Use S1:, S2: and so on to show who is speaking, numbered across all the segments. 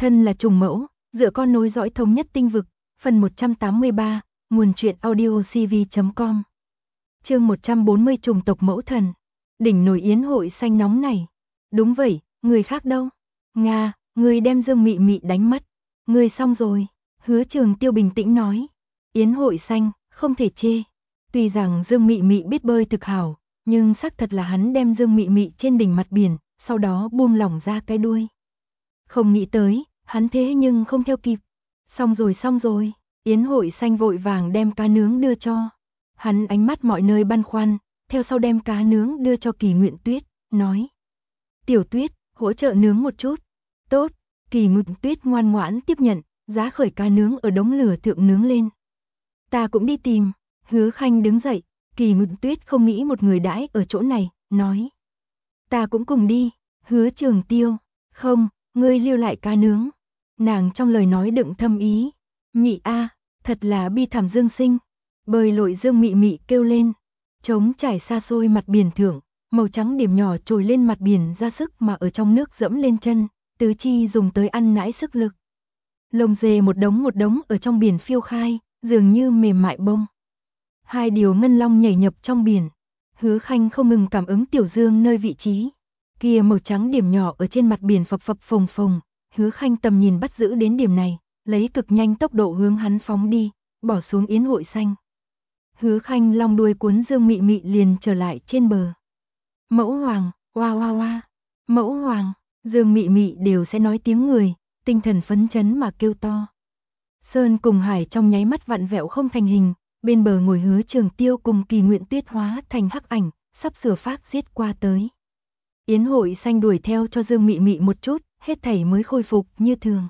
S1: Thân là trùng mẫu, dựa con nối dõi thống nhất tinh vực, phần 183, nguồn truyện audio cv.com. Chương 140 trùng tộc mẫu thần. Đỉnh nổi yến hội xanh nóng này. Đúng vậy, người khác đâu? Nga, người đem Dương Mị Mị đánh mất. Người xong rồi, Hứa Trường Tiêu bình tĩnh nói. Yến hội xanh, không thể chê. Tuy rằng Dương Mị Mị biết bơi thực hảo, nhưng xác thật là hắn đem Dương Mị Mị trên đỉnh mặt biển, sau đó buông lỏng ra cái đuôi. Không nghĩ tới, hắn thế nhưng không theo kịp. Xong rồi, yến hội xanh vội vàng đem cá nướng đưa cho. Hắn ánh mắt mọi nơi băn khoăn, theo sau đem cá nướng đưa cho Kỳ Nguyện Tuyết, nói. Tiểu Tuyết, hỗ trợ nướng một chút. Tốt, Kỳ Nguyện Tuyết ngoan ngoãn tiếp nhận, giá khởi cá nướng ở đống lửa thượng nướng lên. Ta cũng đi tìm. Hứa Khanh đứng dậy, Kỳ Nguyện Tuyết không nghĩ một người đãi ở chỗ này, nói. Ta cũng cùng đi. Hứa Trường Tiêu, không, ngươi lưu lại cá nướng. Nàng trong lời nói đựng thâm ý. Mị a, thật là bi thảm Dương Sinh. Bơi lội Dương Mị Mị kêu lên. Trống trải xa xôi mặt biển thượng, màu trắng điểm nhỏ trồi lên mặt biển ra sức mà ở trong nước dẫm lên chân, tứ chi dùng tới ăn nãi sức lực. Lông dê một đống ở trong biển phiêu khai, dường như mềm mại bông. Hai điều ngân long nhảy nhập trong biển. Hứa Khanh không ngừng cảm ứng Tiểu Dương nơi vị trí. Kia màu trắng điểm nhỏ ở trên mặt biển phập phập phồng phồng, Hứa Khanh tầm nhìn bắt giữ đến điểm này, lấy cực nhanh tốc độ hướng hắn phóng đi, bỏ xuống yến hội xanh. Hứa Khanh long đuôi cuốn Dương Mị Mị liền trở lại trên bờ. Mẫu hoàng, oa oa oa, mẫu hoàng, Dương Mị Mị đều sẽ nói tiếng người, tinh thần phấn chấn mà kêu to. Sơn cùng hải trong nháy mắt vặn vẹo không thành hình, bên bờ ngồi Hứa Trường Tiêu cùng Kỳ Nguyện Tuyết hóa thành hắc ảnh, sắp sửa phát giết qua tới. Yến hội xanh đuổi theo cho Dương Mị Mị một chút, hết thảy mới khôi phục như thường.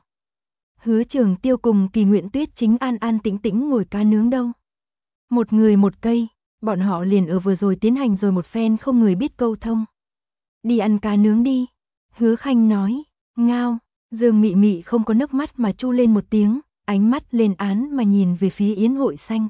S1: Hứa Trường Tiêu cùng Kỳ Nguyện Tuyết chính an an tĩnh tĩnh ngồi cá nướng đâu. Một người một cây, bọn họ liền ở vừa rồi tiến hành rồi một phen không người biết câu thông. Đi ăn cá nướng đi. Hứa Khanh nói, ngao. Dương Mị Mị không có nước mắt mà chu lên một tiếng, ánh mắt lên án mà nhìn về phía yến hội xanh.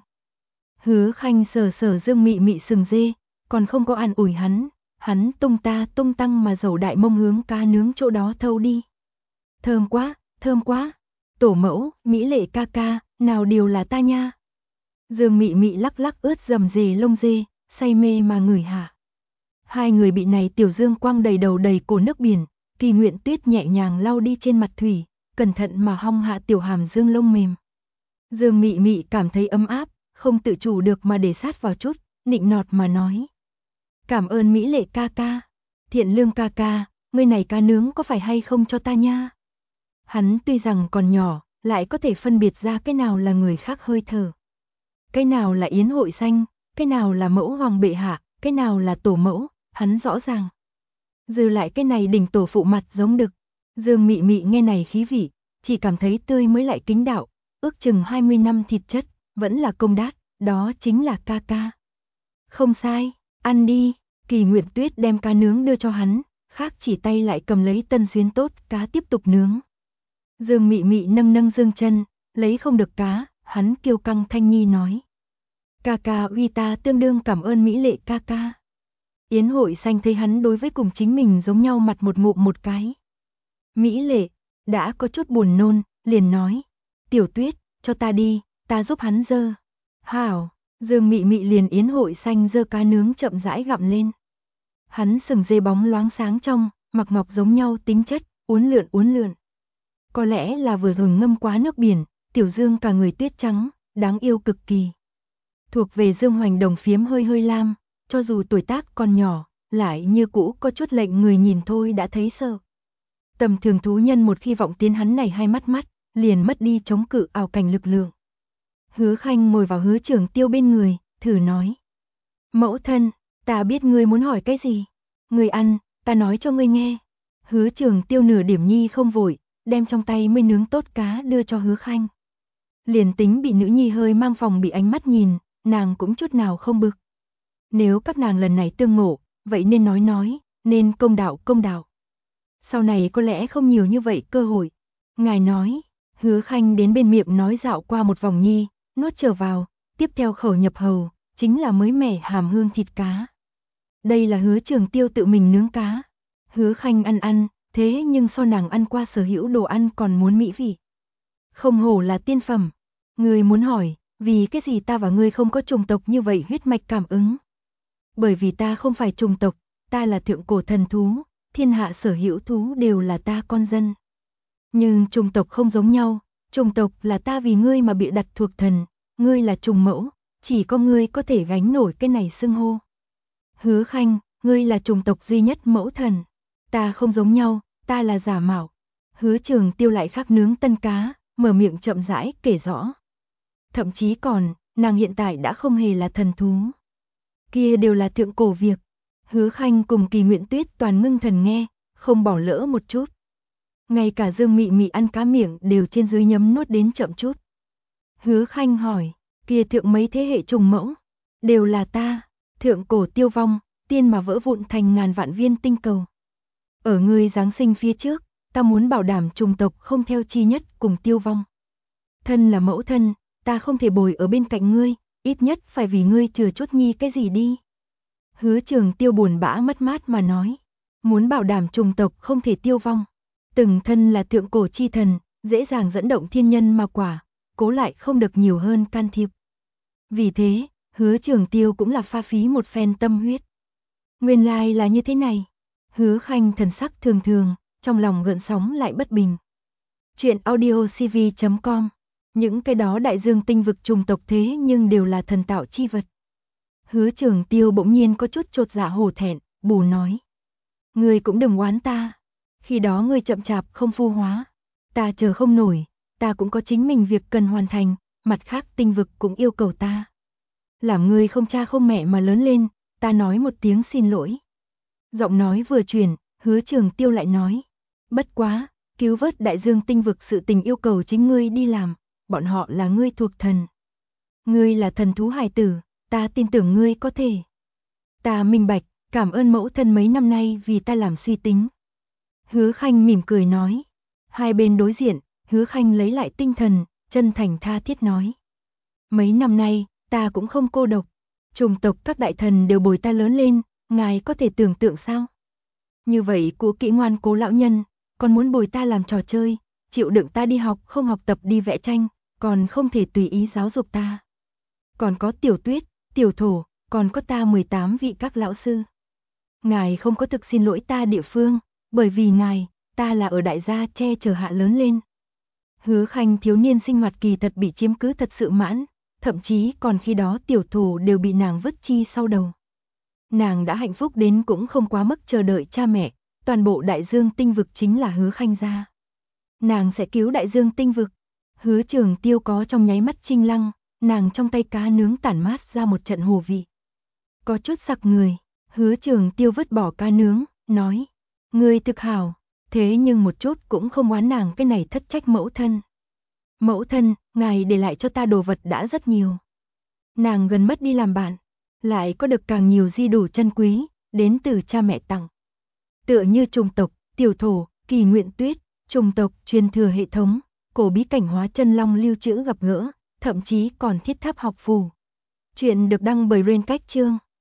S1: Hứa Khanh sờ sờ Dương Mị Mị sừng dê, còn không có an ủi hắn. Hắn tung ta tung tăng mà dầu đại mông hướng cá nướng chỗ đó thâu đi. Thơm quá, tổ mẫu, mỹ lệ ca ca, nào điều là ta nha. Dương Mị Mị lắc lắc ướt dầm dề lông dê, say mê mà ngửi hạ. Hai người bị này Tiểu Dương quăng đầy đầu đầy cổ nước biển, Kỳ Nguyện Tuyết nhẹ nhàng lau đi trên mặt thủy, cẩn thận mà hong hạ tiểu hàm dương lông mềm. Dương Mị Mị cảm thấy ấm áp, không tự chủ được mà để sát vào chút, nịnh nọt mà nói. Cảm ơn mỹ lệ ca ca. Thiện lương ca ca, ngươi này cá nướng có phải hay không cho ta nha? Hắn tuy rằng còn nhỏ, lại có thể phân biệt ra cái nào là người khác hơi thở. Cái nào là yến hội xanh, cái nào là mẫu hoàng bệ hạ, cái nào là tổ mẫu, hắn rõ ràng. Dư lại cái này đỉnh tổ phụ mặt giống đực. Dương Mị Mị nghe này khí vị, chỉ cảm thấy tươi mới lại kính đạo, ước chừng 20 năm thịt chất, vẫn là công đát, đó chính là ca ca. Không sai. Ăn đi. Kỳ Nguyện Tuyết đem cá nướng đưa cho hắn, khác chỉ tay lại cầm lấy tân xuyến tốt cá tiếp tục nướng. Dương Mị Mị nâng dương chân, lấy không được cá, hắn kiêu căng thanh nhi nói. Ca ca uy ta tương đương cảm ơn mỹ lệ ca ca. Yến hội xanh thấy hắn đối với cùng chính mình giống nhau mặt một ngụm một cái. Mỹ lệ, đã có chút buồn nôn, liền nói. Tiểu Tuyết, cho ta đi, ta giúp hắn dơ. Hảo. Dương Mị Mị liền yến hội xanh dơ cá nướng chậm rãi gặm lên. Hắn sừng dê bóng loáng sáng trong, mặc ngọc giống nhau tính chất, uốn lượn. Có lẽ là vừa rồi ngâm quá nước biển, Tiểu Dương cả người tuyết trắng, đáng yêu cực kỳ. Thuộc về Dương Hoành đồng phiếm hơi lam, cho dù tuổi tác còn nhỏ, lại như cũ có chút lệnh người nhìn thôi đã thấy sợ. Tầm thường thú nhân một khi vọng tiến hắn này hai mắt, liền mất đi chống cự ảo cảnh lực lượng. Hứa Khanh ngồi vào Hứa Trường Tiêu bên người, thử nói. Mẫu thân, ta biết ngươi muốn hỏi cái gì. Ngươi ăn, ta nói cho ngươi nghe. Hứa Trường Tiêu nửa điểm nhi không vội, đem trong tay mới nướng tốt cá đưa cho Hứa Khanh. Liền tính bị nữ nhi hơi mang phòng bị ánh mắt nhìn, nàng cũng chút nào không bực. Nếu các nàng lần này tương ngộ, vậy nên nói, nên công đạo. Sau này có lẽ không nhiều như vậy cơ hội. Ngài nói, Hứa Khanh đến bên miệng nói dạo qua một vòng nhi, nuốt trở vào, tiếp theo khẩu nhập hầu, chính là mới mẻ hàm hương thịt cá. Đây là Hứa Trường Tiêu tự mình nướng cá. Hứa Khanh ăn, thế nhưng so nàng ăn qua sở hữu đồ ăn còn muốn mỹ vị. Không hổ là tiên phẩm. Ngươi muốn hỏi, vì cái gì ta và ngươi không có trùng tộc như vậy huyết mạch cảm ứng? Bởi vì ta không phải trùng tộc, ta là thượng cổ thần thú, thiên hạ sở hữu thú đều là ta con dân. Nhưng trùng tộc không giống nhau, trùng tộc là ta vì ngươi mà bị đặt thuộc thần, ngươi là trùng mẫu, chỉ có ngươi có thể gánh nổi cái này xưng hô. Hứa Khanh, ngươi là trùng tộc duy nhất mẫu thần, ta không giống nhau, ta là giả mạo. Hứa Trường Tiêu lại khắc nướng tân cá, mở miệng chậm rãi kể rõ. Thậm chí còn, nàng hiện tại đã không hề là thần thú. Kia đều là thượng cổ việc. Hứa Khanh cùng Kỳ Nguyện Tuyết toàn ngưng thần nghe, không bỏ lỡ một chút. Ngay cả Dương Mị Mị ăn cá miệng đều trên dưới nhấm nuốt đến chậm chút. Hứa Khanh hỏi, kia thượng mấy thế hệ trùng mẫu, đều là ta, thượng cổ tiêu vong, tiên mà vỡ vụn thành ngàn vạn viên tinh cầu. Ở ngươi giáng sinh phía trước, ta muốn bảo đảm trùng tộc không theo chi nhất cùng tiêu vong. Thân là mẫu thân, ta không thể bồi ở bên cạnh ngươi, ít nhất phải vì ngươi chừa chút nhi cái gì đi. Hứa Trường Tiêu buồn bã mất mát mà nói, muốn bảo đảm trùng tộc không thể tiêu vong. Từng thân là thượng cổ chi thần, dễ dàng dẫn động thiên nhân ma quả, cố lại không được nhiều hơn can thiệp. Vì thế, Hứa Trường Tiêu cũng là pha phí một phen tâm huyết. Nguyên lai là như thế này. Hứa Khanh thần sắc thường thường, trong lòng gợn sóng lại bất bình. Chuyện audiocv.com. Những cái đó đại dương tinh vực trùng tộc thế nhưng đều là thần tạo chi vật. Hứa Trường Tiêu bỗng nhiên có chút chột dạ hổ thẹn, bù nói. Ngươi cũng đừng oán ta. Khi đó ngươi chậm chạp không phu hóa. Ta chờ không nổi, ta cũng có chính mình việc cần hoàn thành, mặt khác tinh vực cũng yêu cầu ta. Làm ngươi không cha không mẹ mà lớn lên, ta nói một tiếng xin lỗi. Giọng nói vừa chuyển, Hứa Trường Tiêu lại nói. Bất quá, cứu vớt đại dương tinh vực sự tình yêu cầu chính ngươi đi làm, bọn họ là ngươi thuộc thần. Ngươi là thần thú hài tử, ta tin tưởng ngươi có thể. Ta minh bạch, cảm ơn mẫu thân mấy năm nay vì ta làm suy tính. Hứa Khanh mỉm cười nói. Hai bên đối diện, Hứa Khanh lấy lại tinh thần, chân thành tha thiết nói. Mấy năm nay, ta cũng không cô độc. Trùng tộc các đại thần đều bồi ta lớn lên, ngài có thể tưởng tượng sao? Như vậy của kỹ ngoan cố lão nhân, còn muốn bồi ta làm trò chơi, chịu đựng ta đi học không học tập đi vẽ tranh, còn không thể tùy ý giáo dục ta. Còn có Tiểu Tuyết, Tiểu Thổ, còn có ta 18 vị các lão sư. Ngài không có thực xin lỗi ta địa phương, bởi vì ngài, ta là ở đại gia che chở hạ lớn lên. Hứa Khanh thiếu niên sinh hoạt kỳ thật bị chiếm cứ thật sự mãn, thậm chí còn khi đó Tiểu Thổ đều bị nàng vứt chi sau đầu. Nàng đã hạnh phúc đến cũng không quá mức chờ đợi cha mẹ, toàn bộ đại dương tinh vực chính là Hứa Khanh gia. Nàng sẽ cứu đại dương tinh vực. Hứa Trường Tiêu có trong nháy mắt chinh lăng, nàng trong tay cá nướng tản mát ra một trận hồ vị. Có chút sặc người, Hứa Trường Tiêu vứt bỏ cá nướng, nói, ngươi thực hảo, thế nhưng một chút cũng không oán nàng cái này thất trách mẫu thân. Mẫu thân, ngài để lại cho ta đồ vật đã rất nhiều. Nàng gần mất đi làm bạn, lại có được càng nhiều di đủ chân quý, đến từ cha mẹ tặng. Tựa như trùng tộc, Tiểu Thổ, Kỳ Nguyện Tuyết, trùng tộc truyền thừa hệ thống, cổ bí cảnh hóa chân long lưu trữ gặp gỡ, thậm chí còn thiết tháp học phù. Chuyện được đăng bởi Rain Cách Chương.